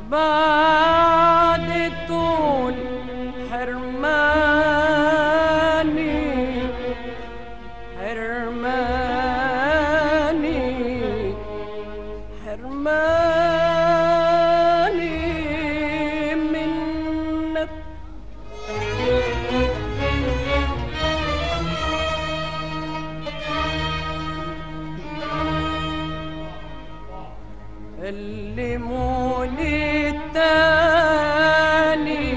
بعد طول حرماني حرماني حرماني منك. علموني تاني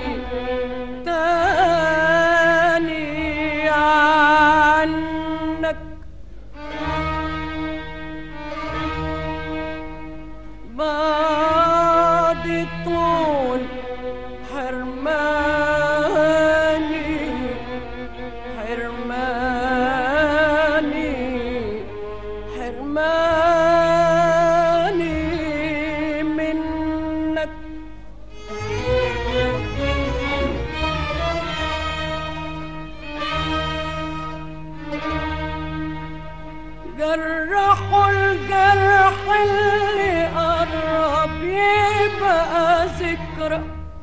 تاني عنك بعد طول حرماني حرماني حرماني منك. جرحوا الجرح اللي قرب يبقى ذكرى،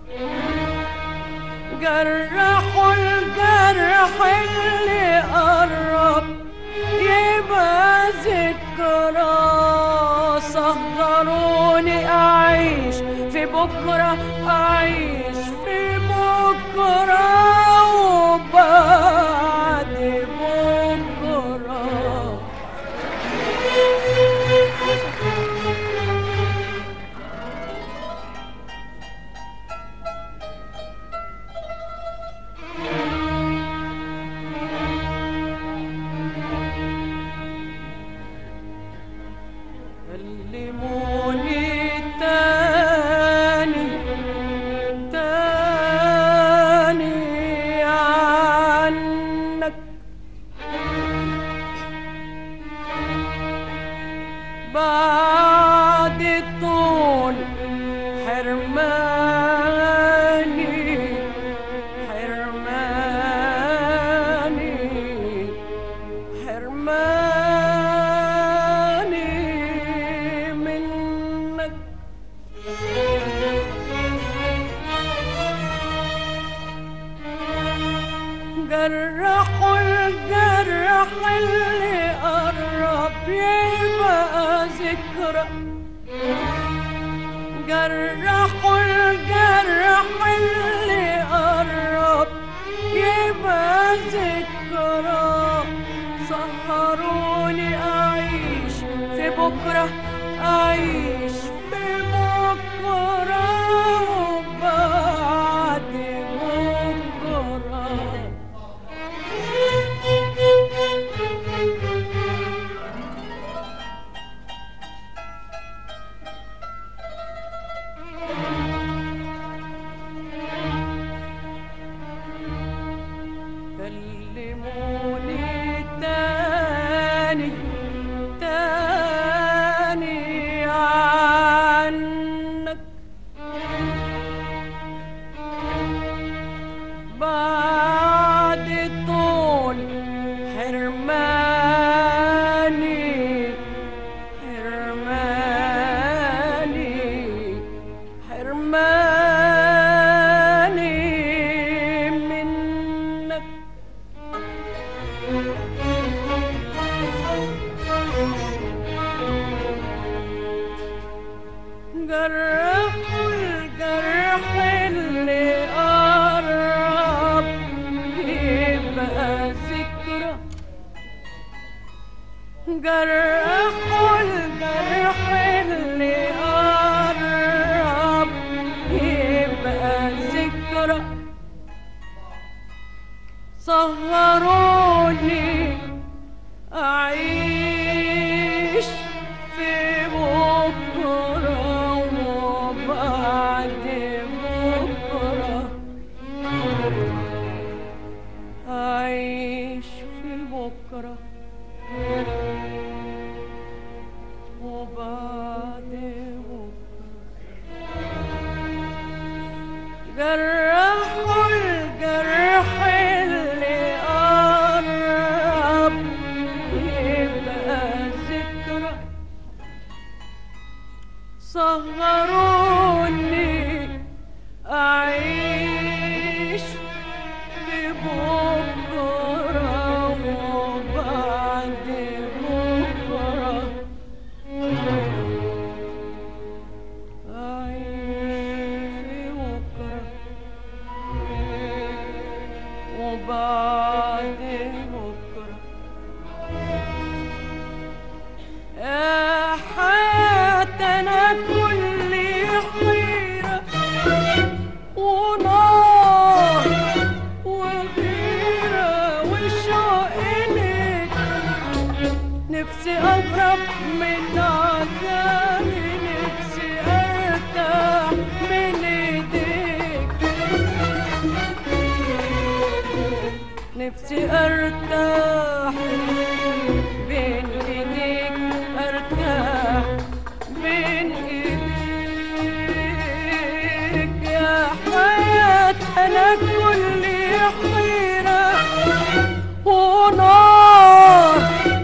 جرحوا الجرح اللي قرب يبقى ذكرى، صهروني أعيش في بكرة، أعيش في بكرة وبعد بكرة. علموني تاني تاني عنك بعد طول حرماني حرماني حرماني منك. جرحوا الجرح اللي قرب يبقى ذكرى، جرحوا الجرح اللي قرب يبقى ذكرى، سهروني أعيش في بكرة، أعيش في بكرة وبعد بكرة. كلموني تاني تاني عنك بعد طول حرماني حرماني حرماني منك. جرحوا الجرح اللي قرب يبقى ذكرى، جرحوا الجرح اللي قرب يبقى ذكرى، سهروني أعيش في بكرة وبعد بكرة، أعيش في بكرة وبعد بكرة. جرحوا الجرح اللي قرب يبقى ذكرى، سهروني أعيش ببكرة وبعد بكرة، أعيش ببكرة وبعد بكرة. يا حياتنا كل حيرة ونار وغيرة وشوق إليك، نفسي أهرب من عذابي، نفسي أرتاح من إيديك، نفسي أرتاح بين إيديك، أرتاح بين إيديك. يا حياتنا كل حيرة ونار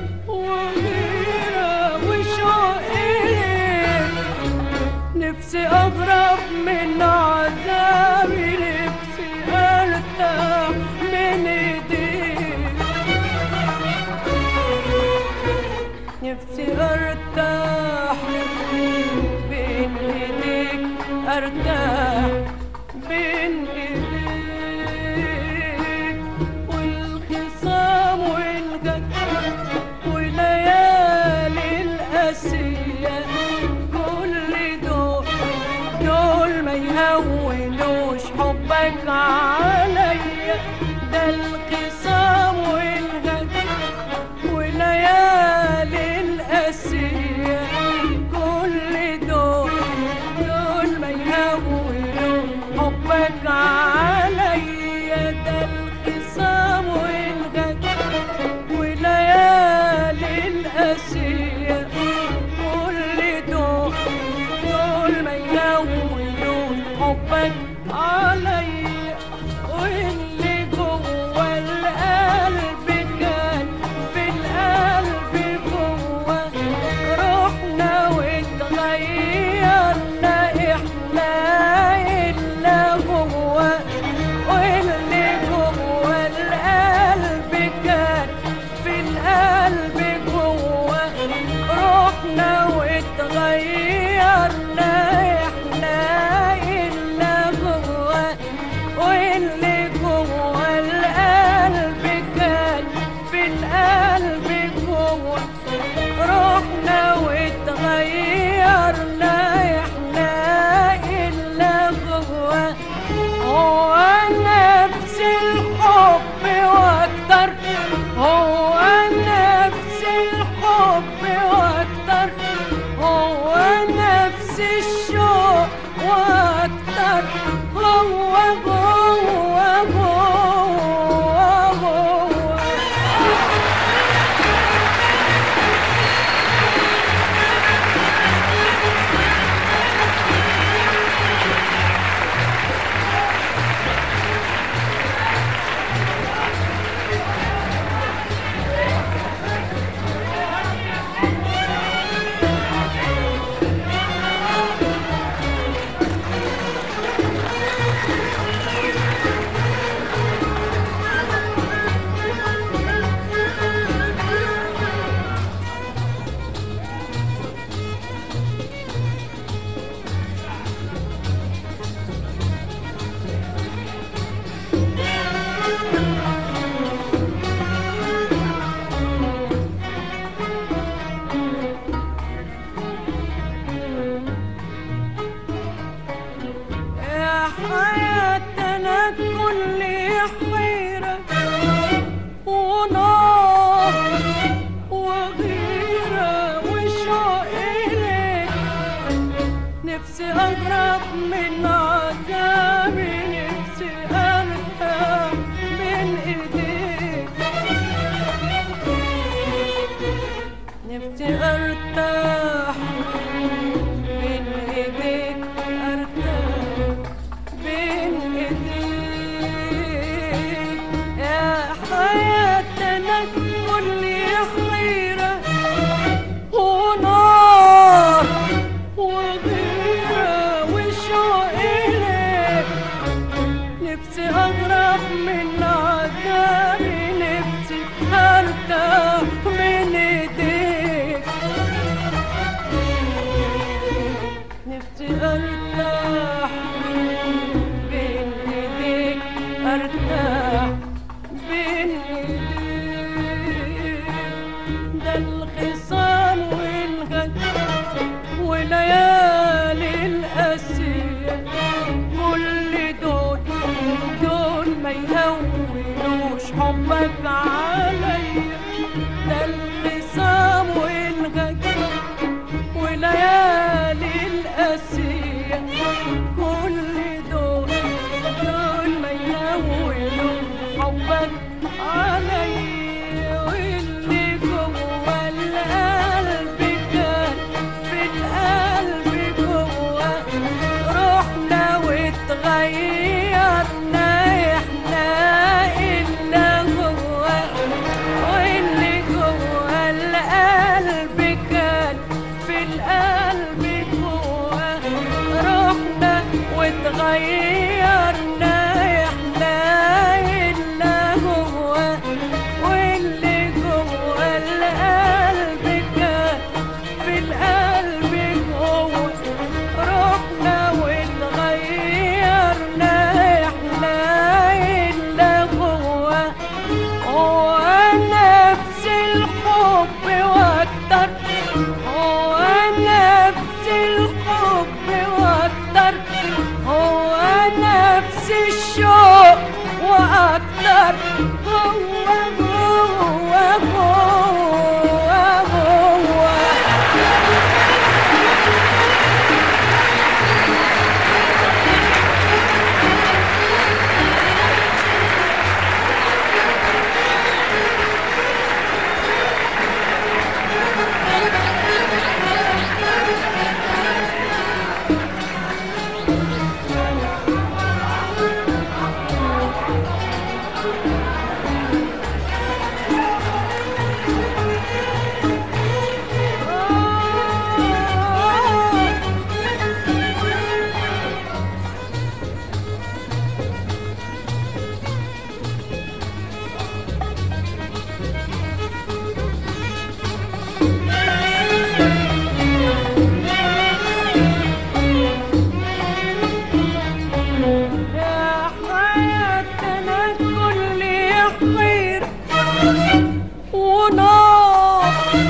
وغيرة وشوق إليك، نفسي أهرب من عذابي، نفسي أرتاح من إيديك، نفسي أرتاح بين إيديك، أرتاح بين إيديك. والخصام والجد وليالي القاسية، كل دول ما يهونوش حبك عليا. ده الخصام والجد وليالي القاسية، كل دول ما يهونوش حبك عليا. ده الخصام والجد وليالي القاسية، كل دول ما يهونوش حبك عليا. واللي جوه القلب كان في القلب جوه، روحنا واتغيرنا احنا إلا جوه. واللي جوه القلب كان في القلب جوه، روحنا واتغيرنا احنا إلا جوه. واللي جوه القلب كان في القلب جوه، روحنا واتغيرنا احنا إلا جوه. هو نفس الحب واكتر، هو نفس الحب واكتر، هو نفس الشوق واكتر، هو جوه جوه. وغيرة وشوق واتغيرنا احنا اللي جوا واللي جوا القلب كان في القلب جوا رحنا واتغيرنا احنا اللي جوا هو نفس الحب واكتر هو نفس الحب واكتر هو نفس الشوق واكتر هو جوا جوا يا حياتنا كل خير ونار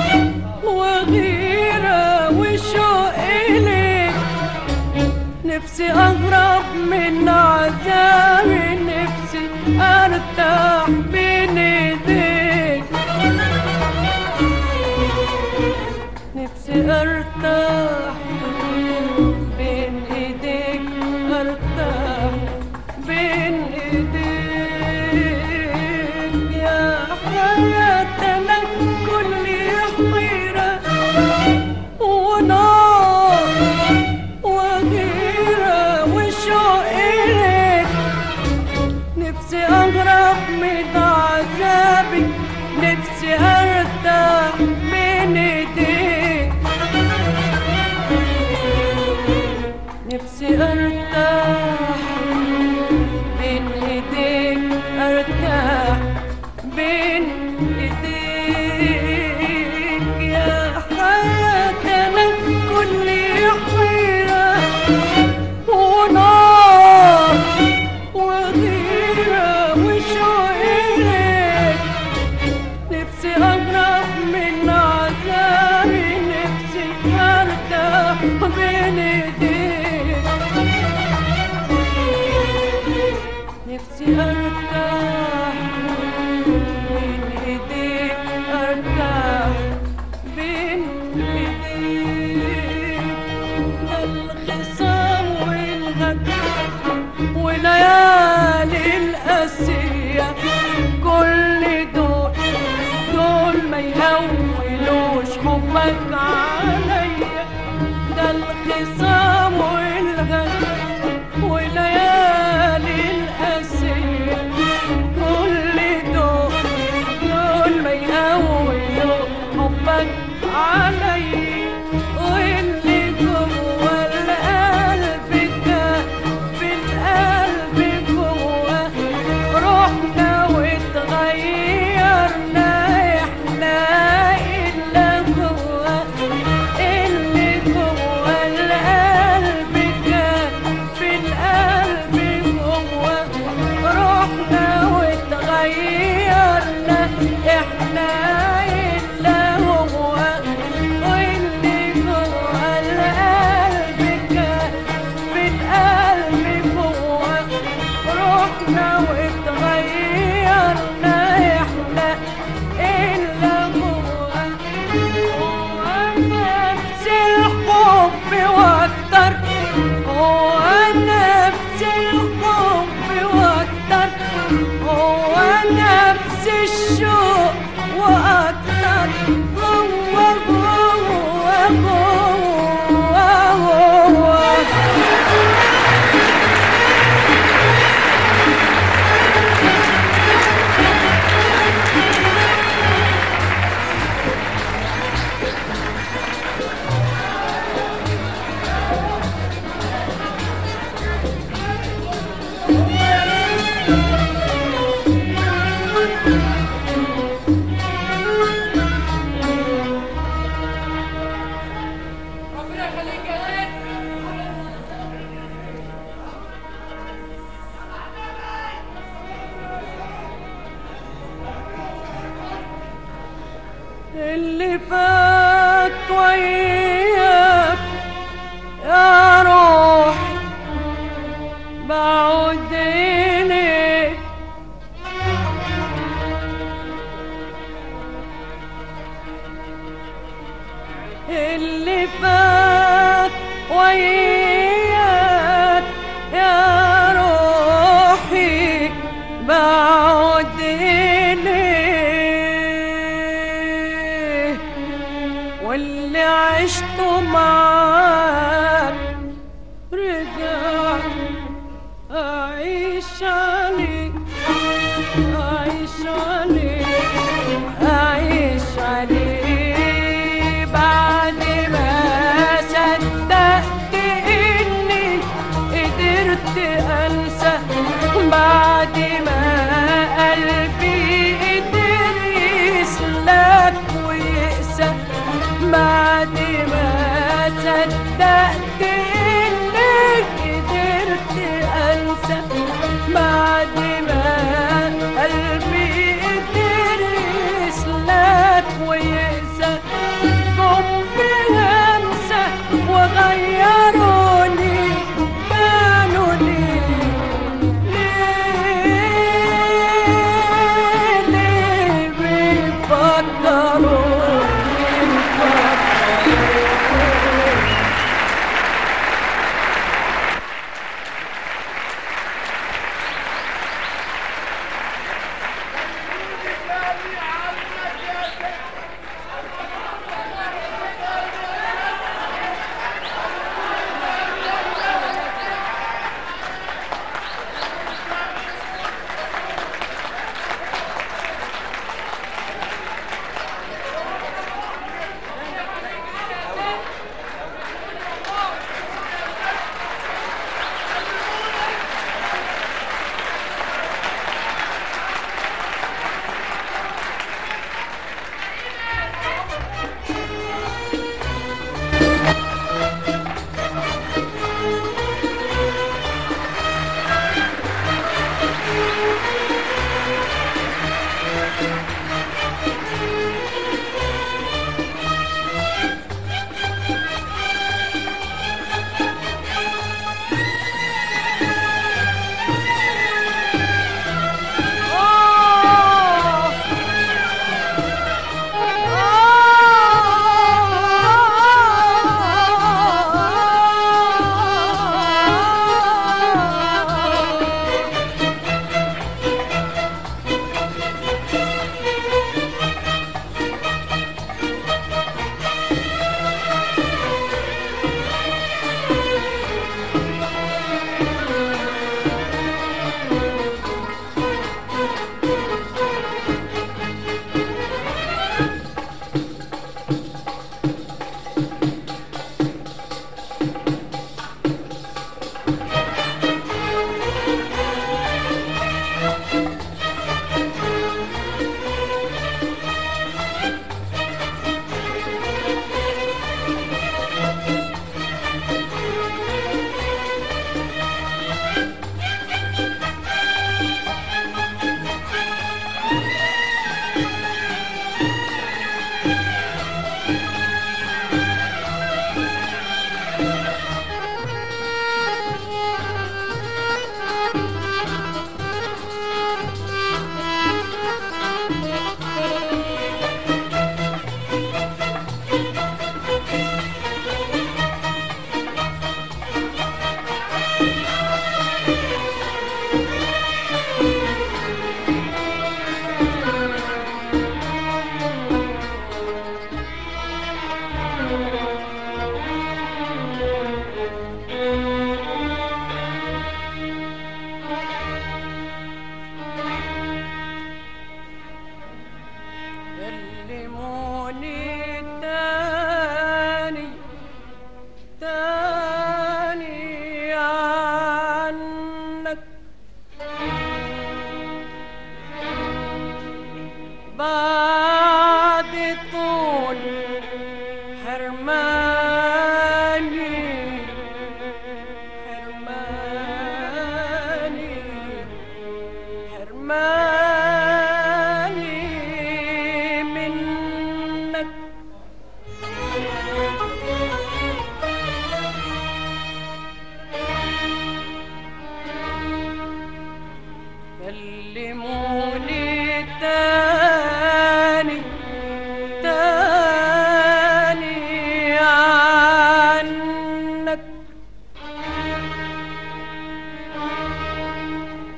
وغيرة وشوق إليك نفسي أهرب من عذابي نفسي أرتاح بين إيديك نفسي أرتاح بين إيديك أرتاح بين إيديك يا حياتنا كل حيرة ونار وغيرة وشوق إليك نفسي أهرب من عذابي نفسي أرتاح بين إيديك نفسي أرتاح بين إيديك أرتاح بين إيديك يا حياتنا كل حيرة ونار وغيرة وشوق إليك نفسي أهرب من عذابي نفسي أرتاح بين إيديك نفسي أرتاح بين إيديك أرتاح بين إيديك ده الخصام والهجر وليالي القاسية كل دول ما يهونوش حبك عليا ده الخصام والهجر وليالي القاسية كل دول ما يهونوش حبك عليا واللي جوا القلب كان في القلب اللي فات وياك يا روحي بعود إليك، اللي فات وياك يا روحي بعود إليه،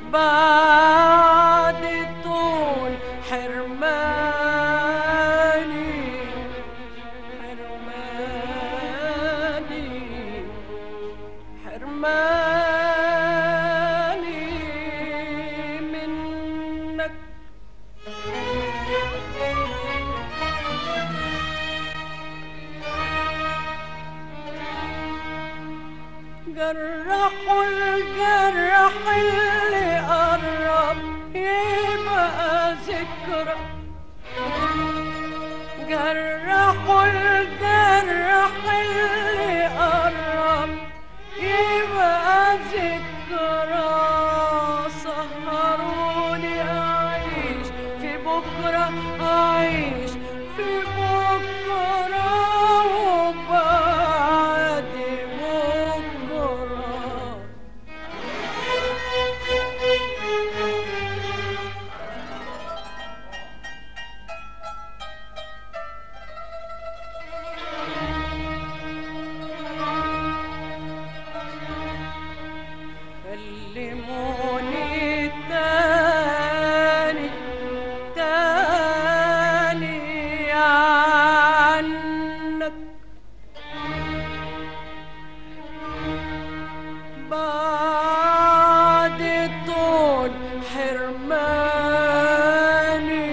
بعد طول حرماني حرماني حرماني منك. جرحوا الجرح اللي قرب يبقى ذكرى، جرحوا الجرح اللي قرب يبقى ذكرى، سهروني أعيش في بكرة، أعيش في بكرة وبعد بكرة. كلموني تاني تاني عنك، بعد طول حرماني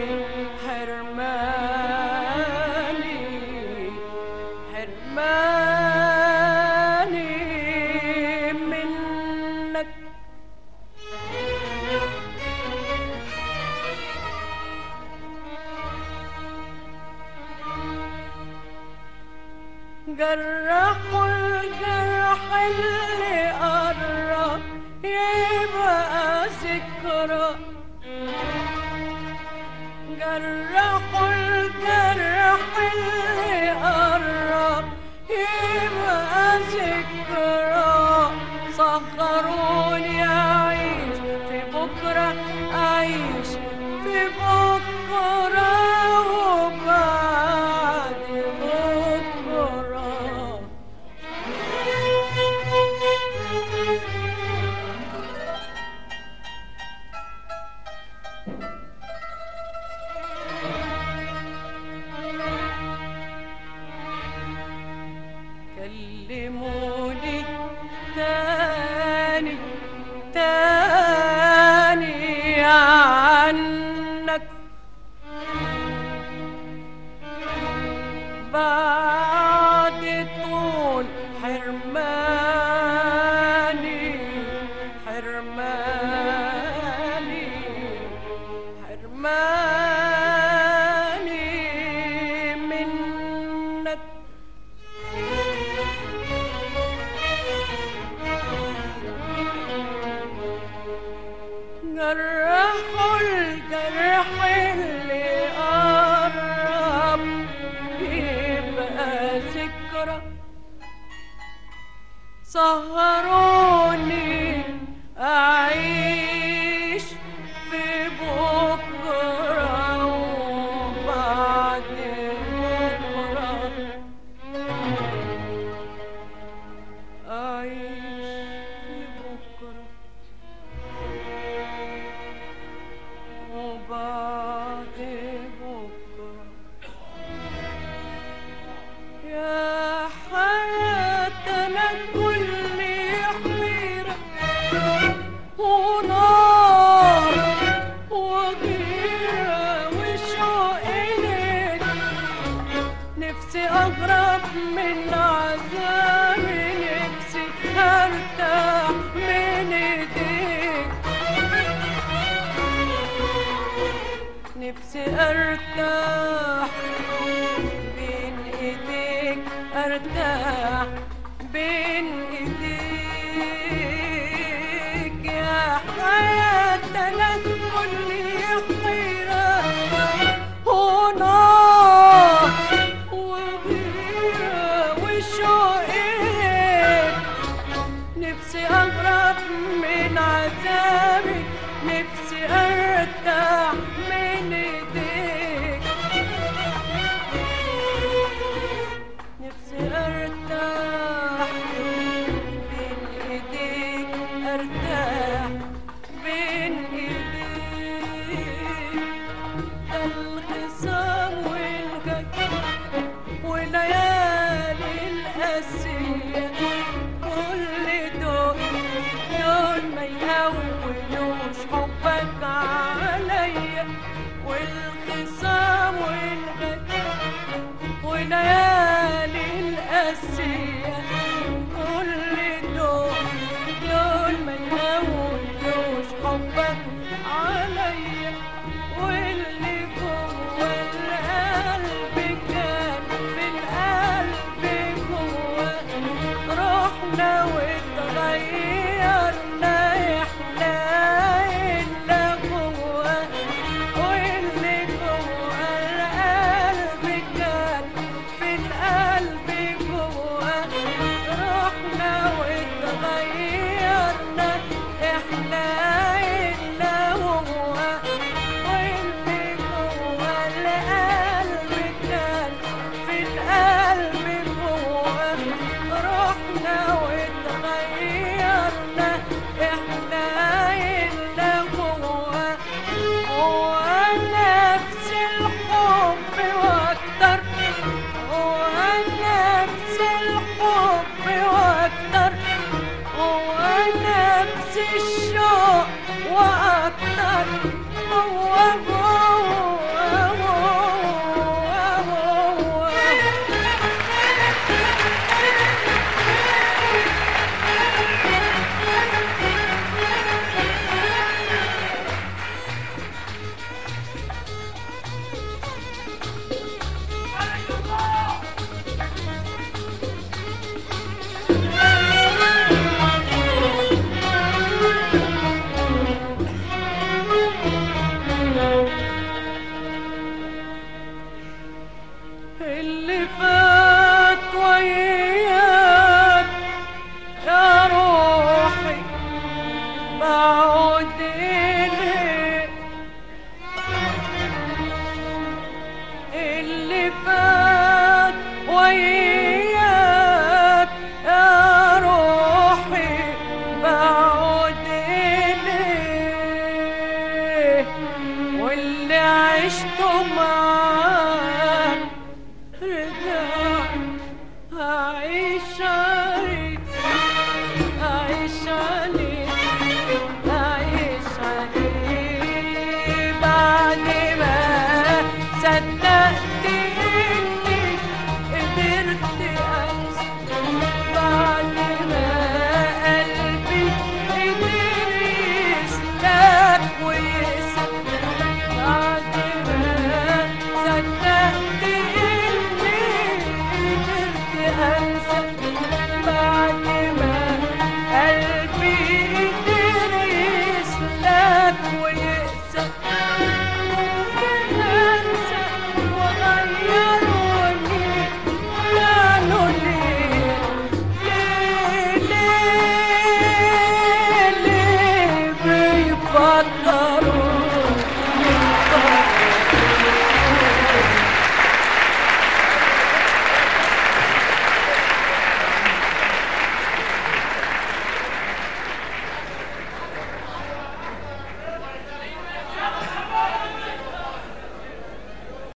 حرماني حرماني منك. جرحوا الجرح اللي قرب يبقى ذكرى، جرحوا الجرح اللي قرب يبقى ذكرى، سخروني أعيش في بكرة، أعيش في بكرة وبعد بكرة. كلموني تاني تاني عنك، بعد طول حرماني حرماني حرماني منك. جرحوا الجرح اللي قرب يبقى ذكرى، سهروني أعيش في بكرة وبعد بكرة، أعيش في بكرة وبعد بكرة. يا حياتنا كل حيرة ونار وغيرة وشوق إليك، نفسي أهرب من عذابي، نفسي أرتاح من إيديك، نفسي أرتاح بين إيديك، أرتاح بين إيديك. يا حياتنا كل حيرة ونار وغيرة وشوق إليك، نفسي أهرب من عذابي، نفسي أرتاح من إيديك، نفسي أرتاح بين إيديك، أرتاح حبك عليا، واللي جوه القلب كان في القلب جوه، رحنا واتغيرنا احنا اللي جوه، واللي جوه القلب كان في القلب جوه، رحنا واتغيرنا احنا اللي هو، واللي جوه القلب كان في القلب جوه، رحنا واتغيرنا احنا اللي هو، هو نفس الحب واكتر، هو نفس الحب واكتر، هو نفس الشوق واكتر، هو اللي فات وياك يا روحي